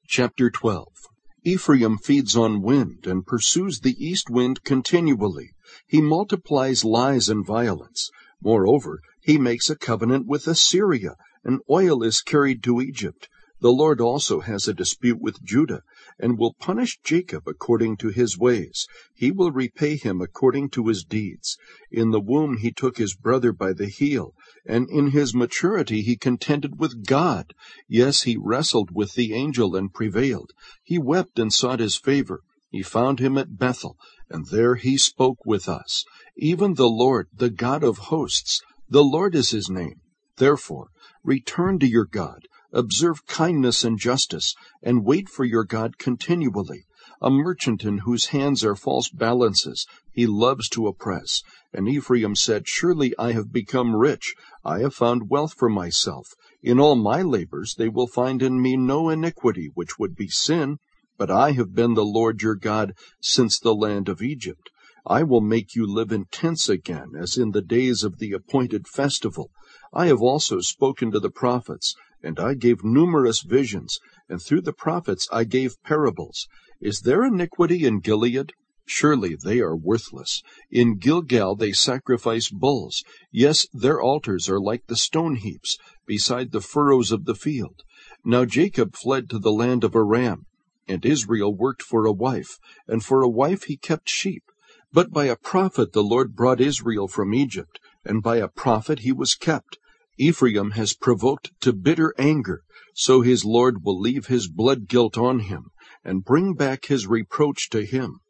Chapter 12. Ephraim feeds on wind and pursues the east wind continually. He multiplies lies and violence. Moreover, he makes a covenant with Assyria, and oil is carried to Egypt. The Lord also has a dispute with Judah, and will punish Jacob according to his ways. He will repay him according to his deeds. In the womb he took his brother by the heel, and in his maturity he contended with God. Yes, he wrestled with the angel and prevailed. He wept and sought his favor. He found him at Bethel, and there he spoke with us. Even the Lord, the God of hosts, the Lord is his name. Therefore, return to your God. Observe kindness and justice, and wait for your God continually. A merchant in whose hands are false balances, he loves to oppress. And Ephraim said, Surely I have become rich. I have found wealth for myself. In all my labors they will find in me no iniquity which would be sin. But I have been the Lord your God since the land of Egypt. I will make you live in tents again, as in the days of the appointed festival. I have also spoken to the prophets, and I gave numerous visions, and through the prophets I gave parables. Is there iniquity in Gilead? Surely they are worthless. In Gilgal they sacrifice bulls. Yes, their altars are like the stone heaps, beside the furrows of the field. Now Jacob fled to the land of Aram, and Israel worked for a wife, and for a wife he kept sheep. But by a prophet the Lord brought Israel from Egypt, and by a prophet he was kept. Ephraim has provoked to bitter anger, so his Lord will leave his blood guilt on him, and bring back his reproach to him.